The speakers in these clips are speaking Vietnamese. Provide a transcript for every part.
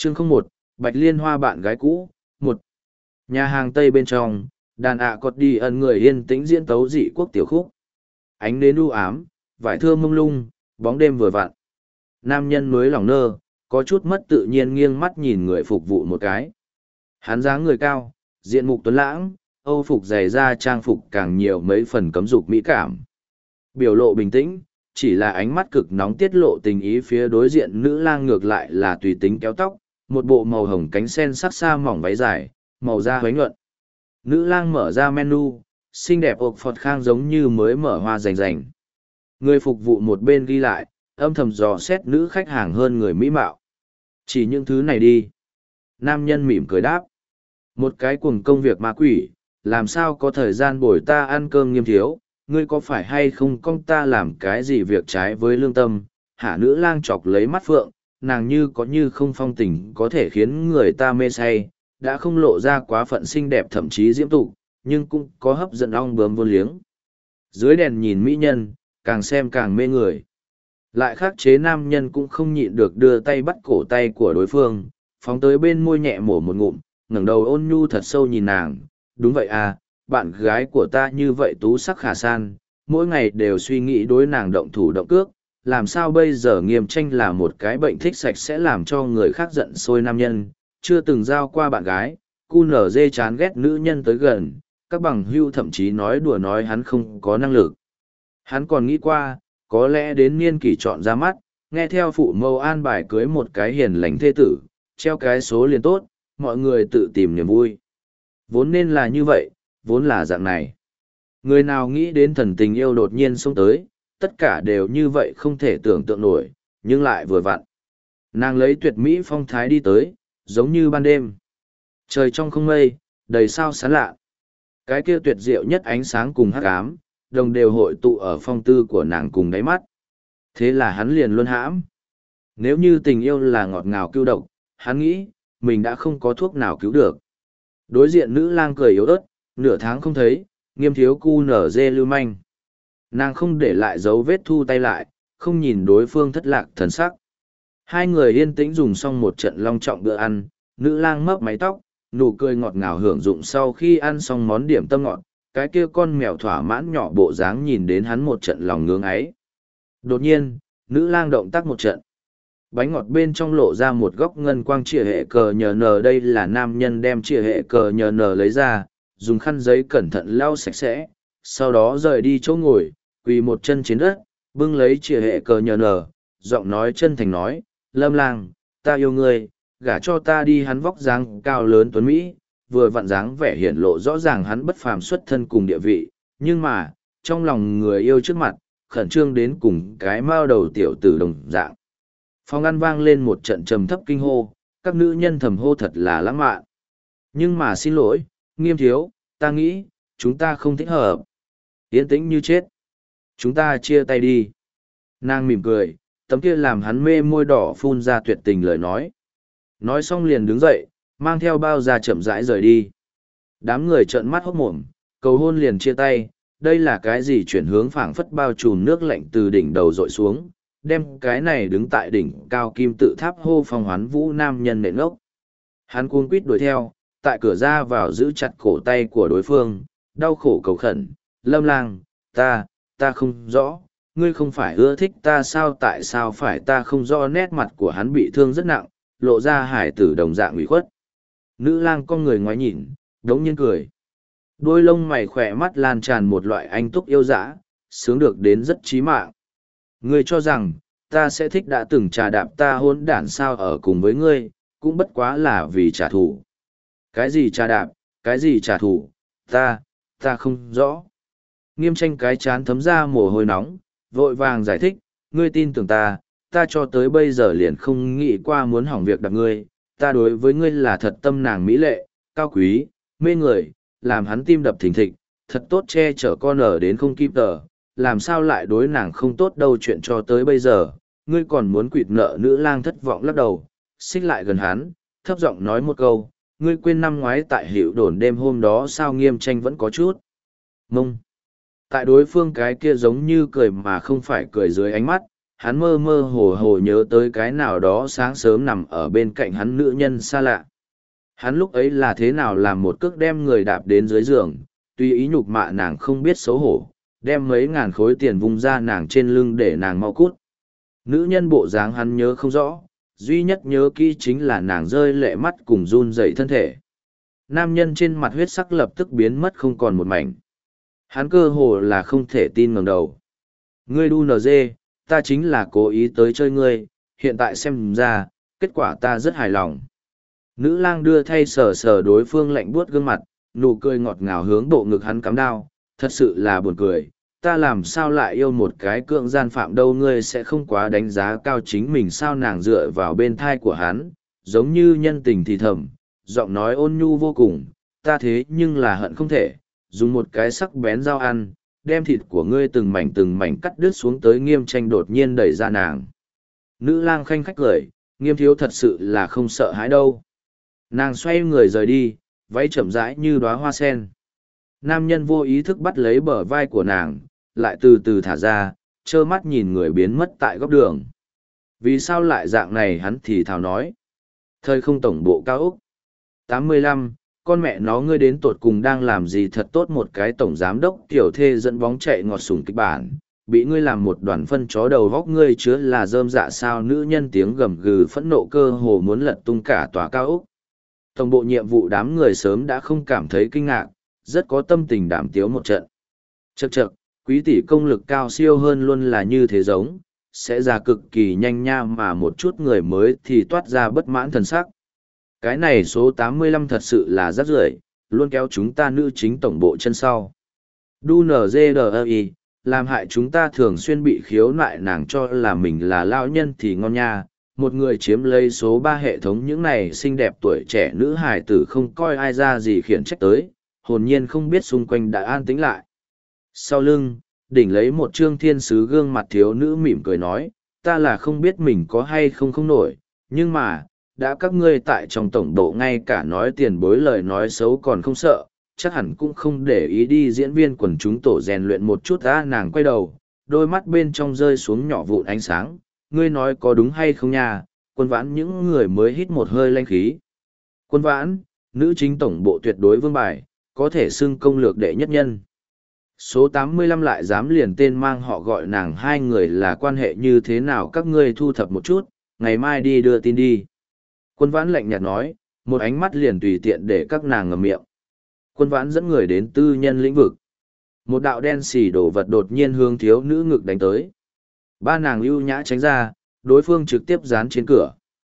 Chương 01, Bạch Liên Hoa bạn gái cũ, 1. Nhà hàng Tây bên trong, đàn ạ cọt đi ẩn người yên tĩnh diễn tấu dị quốc tiểu khúc. Ánh nến u ám, vải thưa mông lung, bóng đêm vừa vặn. Nam nhân núi lòng nơ, có chút mất tự nhiên nghiêng mắt nhìn người phục vụ một cái. Hắn dáng người cao, diện mục tuấn lãng, âu phục dày da trang phục càng nhiều mấy phần cấm dục mỹ cảm. Biểu lộ bình tĩnh, chỉ là ánh mắt cực nóng tiết lộ tình ý phía đối diện nữ lang ngược lại là tùy tính kéo tóc, một bộ màu hồng cánh sen sắc xa mỏng váy dài, màu da huánh nhuận. Nữ lang mở ra menu, xinh đẹp ộp phọt khang giống như mới mở hoa rành rành. Người phục vụ một bên ghi lại, âm thầm dò xét nữ khách hàng hơn người mỹ mạo. Chỉ những thứ này đi. Nam nhân mỉm cười đáp. Một cái cuồng công việc ma quỷ, làm sao có thời gian bồi ta ăn cơm Nghiêm thiếu, ngươi có phải hay không con ta làm cái gì việc trái với lương tâm. Hạ nữ lang chọc lấy mắt phượng, nàng như có như không phong tình có thể khiến người ta mê say, đã không lộ ra quá phận xinh đẹp thậm chí diễm tục, nhưng cũng có hấp dẫn ong bướm vô liếng. Dưới đèn nhìn mỹ nhân, càng xem càng mê người. Lại khắc chế nam nhân cũng không nhịn được đưa tay bắt cổ tay của đối phương, phóng tới bên môi nhẹ mổ một ngụm, ngẩng đầu ôn nhu thật sâu nhìn nàng. Đúng vậy à, bạn gái của ta như vậy tú sắc khả san, mỗi ngày đều suy nghĩ đối nàng động thủ động cước, làm sao bây giờ Nghiêm Tranh là một cái bệnh thích sạch sẽ làm cho người khác giận sôi nam nhân, chưa từng giao qua bạn gái, cu nở dê chán ghét nữ nhân tới gần, các bằng hưu thậm chí nói đùa nói hắn không có năng lực. Hắn còn nghĩ qua, có lẽ đến niên kỷ chọn ra mắt, nghe theo phụ mẫu an bài cưới một cái hiền lành thê tử, treo cái số liền tốt, mọi người tự tìm niềm vui. Vốn nên là như vậy, vốn là dạng này. Người nào nghĩ đến thần tình yêu đột nhiên xông tới, tất cả đều như vậy không thể tưởng tượng nổi, nhưng lại vừa vặn. Nàng lấy tuyệt mỹ phong thái đi tới, giống như ban đêm. Trời trong không mây, đầy sao sáng lạ. Cái kia tuyệt diệu nhất ánh sáng cùng hắc ám, đồng đều hội tụ ở phong tư của nàng cùng đáy mắt. Thế là hắn liền luôn hãm. Nếu như tình yêu là ngọt ngào cứu độc, hắn nghĩ, mình đã không có thuốc nào cứu được. Đối diện nữ lang cười yếu ớt, nửa tháng không thấy, Nghiêm thiếu cu nở dê lưu manh. Nàng không để lại dấu vết thu tay lại, không nhìn đối phương thất lạc thần sắc. Hai người yên tĩnh dùng xong một trận long trọng bữa ăn, nữ lang mấp mái tóc, nụ cười ngọt ngào hưởng dụng sau khi ăn xong món điểm tâm ngọt, cái kia con mèo thỏa mãn nhỏ bộ dáng nhìn đến hắn một trận lòng ngưỡng ấy. Đột nhiên, nữ lang động tác một trận. Bánh ngọt bên trong lộ ra một góc ngân quang chìa hệ cờ nhờ nờ, đây là nam nhân đem chìa hệ cờ nhờ nờ lấy ra, dùng khăn giấy cẩn thận lau sạch sẽ, sau đó rời đi chỗ ngồi, quỳ một chân trên đất, bưng lấy chìa hệ cờ nhờ nờ, giọng nói chân thành nói, Lâm lang, ta yêu ngươi, gả cho ta đi. Hắn vóc dáng cao lớn tuấn Mỹ, vừa vặn dáng vẻ hiển lộ rõ ràng hắn bất phàm xuất thân cùng địa vị, nhưng mà, trong lòng người yêu trước mặt, khẩn trương đến cùng cái mao đầu tiểu tử đồng dạng. Phòng ăn vang lên một trận trầm thấp kinh hô, các nữ nhân thầm hô thật là lãng mạn. Nhưng mà xin lỗi, Nghiêm thiếu, ta nghĩ, chúng ta không thích hợp. Yên tĩnh như chết. Chúng ta chia tay đi. Nàng mỉm cười, tấm kia làm hắn mê môi đỏ phun ra tuyệt tình lời nói. Nói xong liền đứng dậy, mang theo bao da chậm rãi rời đi. Đám người trợn mắt hốt mồm, cầu hôn liền chia tay, đây là cái gì chuyển hướng phảng phất bao trùm nước lạnh từ đỉnh đầu dội xuống, đem cái này đứng tại đỉnh cao kim tự tháp hô phong hoán vũ nam nhân nện ngốc. Hắn cuống quýt đuổi theo, tại cửa ra vào giữ chặt cổ tay của đối phương, đau khổ cầu khẩn, Lâm lang, ta không rõ, ngươi không phải ưa thích ta sao, tại sao phải ta không rõ. Nét mặt của hắn bị thương rất nặng, lộ ra hải tử đồng dạng ủy khuất. Nữ lang con người ngoái nhìn, đống nhiên cười. Đôi lông mày khỏe mắt lan tràn một loại anh túc yêu dã, sướng được đến rất chí mạng. Ngươi cho rằng, ta sẽ thích đã từng trà đạp ta hôn đản sao, ở cùng với ngươi, cũng bất quá là vì trả thù. Cái gì trà đạp, cái gì trả thù, ta không rõ. Nghiêm Tranh cái chán thấm ra mồ hôi nóng, vội vàng giải thích, ngươi tin tưởng ta cho tới bây giờ liền không nghĩ qua muốn hỏng việc đạp ngươi, ta đối với ngươi là thật tâm nàng mỹ lệ, cao quý, mê người, làm hắn tim đập thình thịch, thật tốt che chở con ở đến không kịp tờ, làm sao lại đối nàng không tốt đâu. Chuyện cho tới bây giờ, ngươi còn muốn quỵt nợ. Nữ lang thất vọng lắc đầu, xích lại gần hắn, thấp giọng nói một câu, ngươi quên năm ngoái tại Hiệu Đồn đêm hôm đó sao. Nghiêm Tranh vẫn có chút mông. Tại đối phương cái kia giống như cười mà không phải cười dưới ánh mắt, hắn mơ mơ hồ hồ nhớ tới cái nào đó sáng sớm nằm ở bên cạnh hắn nữ nhân xa lạ. Hắn lúc ấy là thế nào làm một cước đem người đạp đến dưới giường, tùy ý nhục mạ nàng không biết xấu hổ, đem mấy ngàn khối tiền vung ra nàng trên lưng để nàng mau cút. Nữ nhân bộ dáng hắn nhớ không rõ, duy nhất nhớ kỹ chính là nàng rơi lệ mắt cùng run rẩy thân thể. Nam nhân trên mặt huyết sắc lập tức biến mất không còn một mảnh. Hắn cơ hồ là không thể tin ngẩng đầu. Ngươi đu NG, ta chính là cố ý tới chơi ngươi, hiện tại xem ra, kết quả ta rất hài lòng. Nữ lang đưa thay sờ sờ đối phương lạnh buốt gương mặt, nụ cười ngọt ngào hướng bộ ngực hắn cắm đao, thật sự là buồn cười, ta làm sao lại yêu một cái cưỡng gian phạm đâu, ngươi sẽ không quá đánh giá cao chính mình sao. Nàng dựa vào bên thai của hắn, giống như nhân tình thì thầm, giọng nói ôn nhu vô cùng, ta thế nhưng là hận không thể, dùng một cái sắc bén dao ăn, đem thịt của ngươi từng mảnh cắt đứt xuống tới. Nghiêm Tranh đột nhiên đẩy ra nàng. Nữ lang khanh khách cười, Nghiêm thiếu thật sự là không sợ hãi đâu. Nàng xoay người rời đi, váy chậm rãi như đóa hoa sen. Nam nhân vô ý thức bắt lấy bờ vai của nàng, lại từ từ thả ra, trơ mắt nhìn người biến mất tại góc đường. Vì sao lại dạng này, hắn thì thào nói. Thời không tổng bộ cao Úc. 85, con mẹ nó ngươi đến tột cùng đang làm gì thật tốt, một cái tổng giám đốc tiểu thê dẫn bóng chạy ngọt sủng kịch bản, bị ngươi làm một đoàn phân chó đầu góc ngươi chứa là rơm dạ sao. Nữ nhân tiếng gầm gừ phẫn nộ cơ hồ muốn lật tung cả tòa cao Úc. Tổng bộ nhiệm vụ đám người sớm đã không cảm thấy kinh ngạc, rất có tâm tình đảm tiếu một trận. Chậc chậc, quý tỷ công lực cao siêu hơn luôn là như thế giống, sẽ ra cực kỳ nhanh nha, mà một chút người mới thì toát ra bất mãn thần sắc. Cái này số 85 thật sự là rác rưởi, luôn kéo chúng ta nữ chính tổng bộ chân sau. Đu NGDI, làm hại chúng ta thường xuyên bị khiếu nại, nàng cho là mình là lão nhân thì ngon nha. Một người chiếm lấy số 3 hệ thống, những này xinh đẹp tuổi trẻ nữ hài tử không coi ai ra gì khiển trách tới, hồn nhiên không biết xung quanh đã an tĩnh lại. Sau lưng, đỉnh lấy một trương thiên sứ gương mặt thiếu nữ mỉm cười nói, ta là không biết mình có hay không nổi, nhưng mà, đã các ngươi tại trong tổng bộ ngay cả nói tiền bối lời nói xấu còn không sợ, chắc hẳn cũng không để ý đi diễn viên quần chúng tổ rèn luyện một chút. Nàng quay đầu, đôi mắt bên trong rơi xuống nhỏ vụn ánh sáng, ngươi nói có đúng hay không nha. Quân Vãn những người mới hít một hơi lanh khí. Quân Vãn, nữ chính tổng bộ tuyệt đối vương bài, có thể xưng công lược đệ nhất nhân. Số 85 lại dám liền tên mang họ gọi nàng, hai người là quan hệ như thế nào các ngươi thu thập một chút, ngày mai đi đưa tin đi. Quân Vãn lạnh nhạt nói, một ánh mắt liền tùy tiện để các nàng ngậm miệng. Quân Vãn dẫn người đến tư nhân lĩnh vực. Một đạo đen xì đồ vật đột nhiên hướng thiếu nữ ngực đánh tới. Ba nàng ưu nhã tránh ra, đối phương trực tiếp dán trên cửa.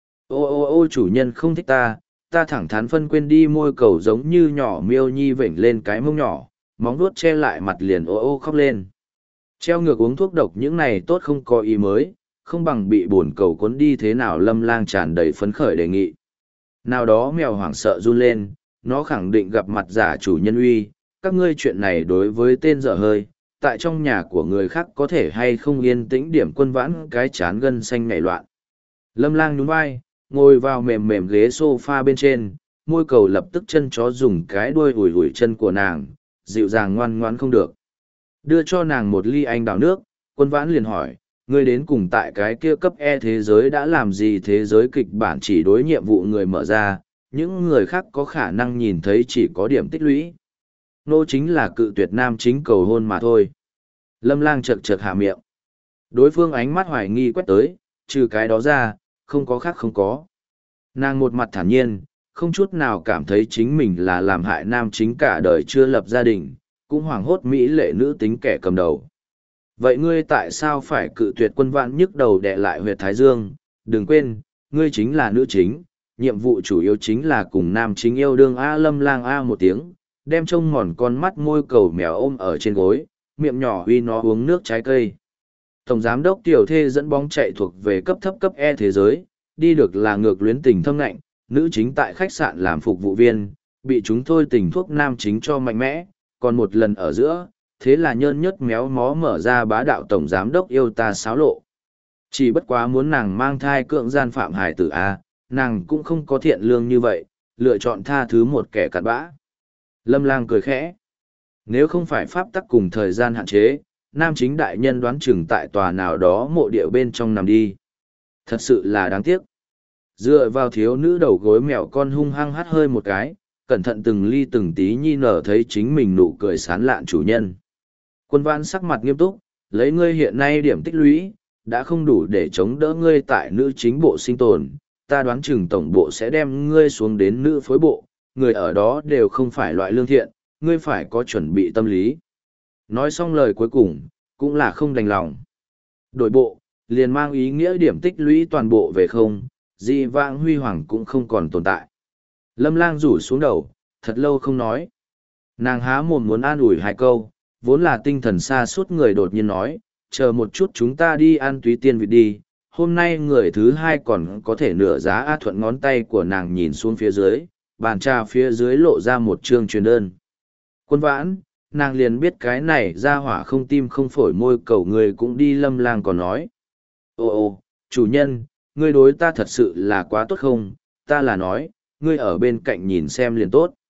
Ô chủ nhân không thích ta thẳng thắn phân quên đi, môi cầu giống như nhỏ miêu nhi vểnh lên cái mông nhỏ, móng vuốt che lại mặt liền ô khóc lên. Treo ngược uống thuốc độc những này tốt không có ý mới, không bằng bị bồn cầu cuốn đi thế nào. Lâm Lang tràn đầy phấn khởi đề nghị. Nào đó mèo hoảng sợ run lên, nó khẳng định gặp mặt giả chủ nhân uy, các ngươi chuyện này đối với tên dở hơi, tại trong nhà của người khác có thể hay không yên tĩnh điểm. Quân Vãn cái chán gân xanh nảy loạn. Lâm Lang nhún vai, ngồi vào mềm mềm ghế sofa bên trên, môi cầu lập tức chân chó dùng cái đuôi ủi ủi chân của nàng, dịu dàng ngoan ngoãn không được. Đưa cho nàng một ly anh đào nước, Quân Vãn liền hỏi, ngươi đến cùng tại cái kia cấp E thế giới đã làm gì? Thế giới kịch bản chỉ đối nhiệm vụ người mở ra, những người khác có khả năng nhìn thấy chỉ có điểm tích lũy. Nô chính là cự tuyệt nam chính cầu hôn mà thôi. Lâm Lang chật chật hạ miệng. Đối phương ánh mắt hoài nghi quét tới, trừ cái đó ra, không có khác không có. Nàng một mặt thản nhiên, không chút nào cảm thấy chính mình là làm hại nam chính cả đời chưa lập gia đình, cũng hoảng hốt mỹ lệ nữ tính kẻ cầm đầu. Vậy ngươi tại sao phải cự tuyệt? Quân Vãn nhức đầu đè lại huyệt thái dương, đừng quên, ngươi chính là nữ chính, nhiệm vụ chủ yếu chính là cùng nam chính yêu đương. Lâm Lang một tiếng, đem trông mòn con mắt môi cầu mèo ôm ở trên gối, miệng nhỏ uy nó uống nước trái cây. Tổng giám đốc tiểu thê dẫn bóng chạy thuộc về cấp thấp cấp E thế giới, đi được là ngược luyến tình thâm ngạnh, nữ chính tại khách sạn làm phục vụ viên, bị chúng thôi tình thuốc nam chính cho mạnh mẽ, còn một lần ở giữa, thế là nhơn nhớt méo mó mở ra bá đạo tổng giám đốc yêu ta xáo lộ. Chỉ bất quá muốn nàng mang thai cưỡng gian phạm hài tử nàng cũng không có thiện lương như vậy, lựa chọn tha thứ một kẻ cặn bã. Lâm Lang cười khẽ. Nếu không phải pháp tắc cùng thời gian hạn chế, nam chính đại nhân đoán chừng tại tòa nào đó mộ địa bên trong nằm đi. Thật sự là đáng tiếc. Dựa vào thiếu nữ đầu gối mèo con hung hăng hắt hơi một cái, cẩn thận từng ly từng tí nhi nở thấy chính mình nụ cười sán lạn chủ nhân. Quân Vãn sắc mặt nghiêm túc, lấy ngươi hiện nay điểm tích lũy, đã không đủ để chống đỡ ngươi tại nữ chính bộ sinh tồn, ta đoán chừng tổng bộ sẽ đem ngươi xuống đến nữ phối bộ, người ở đó đều không phải loại lương thiện, ngươi phải có chuẩn bị tâm lý. Nói xong lời cuối cùng, cũng là không đành lòng. Đổi bộ, liền mang ý nghĩa điểm tích lũy toàn bộ về không, dị vãng huy hoàng cũng không còn tồn tại. Lâm Lang rủ xuống đầu, thật lâu không nói. Nàng há mồm muốn an ủi hai câu, vốn là tinh thần xa suốt người đột nhiên nói, chờ một chút chúng ta đi ăn túy tiên vịt đi, hôm nay người thứ hai còn có thể nửa giá. A Thuận ngón tay của nàng nhìn xuống phía dưới, bàn trà phía dưới lộ ra một chương truyền đơn. Quân Vãn, nàng liền biết cái này ra hỏa không tim không phổi môi cầu người cũng đi. Lâm Lang còn nói, ồ, chủ nhân, ngươi đối ta thật sự là quá tốt không, ta là nói, ngươi ở bên cạnh nhìn xem liền tốt.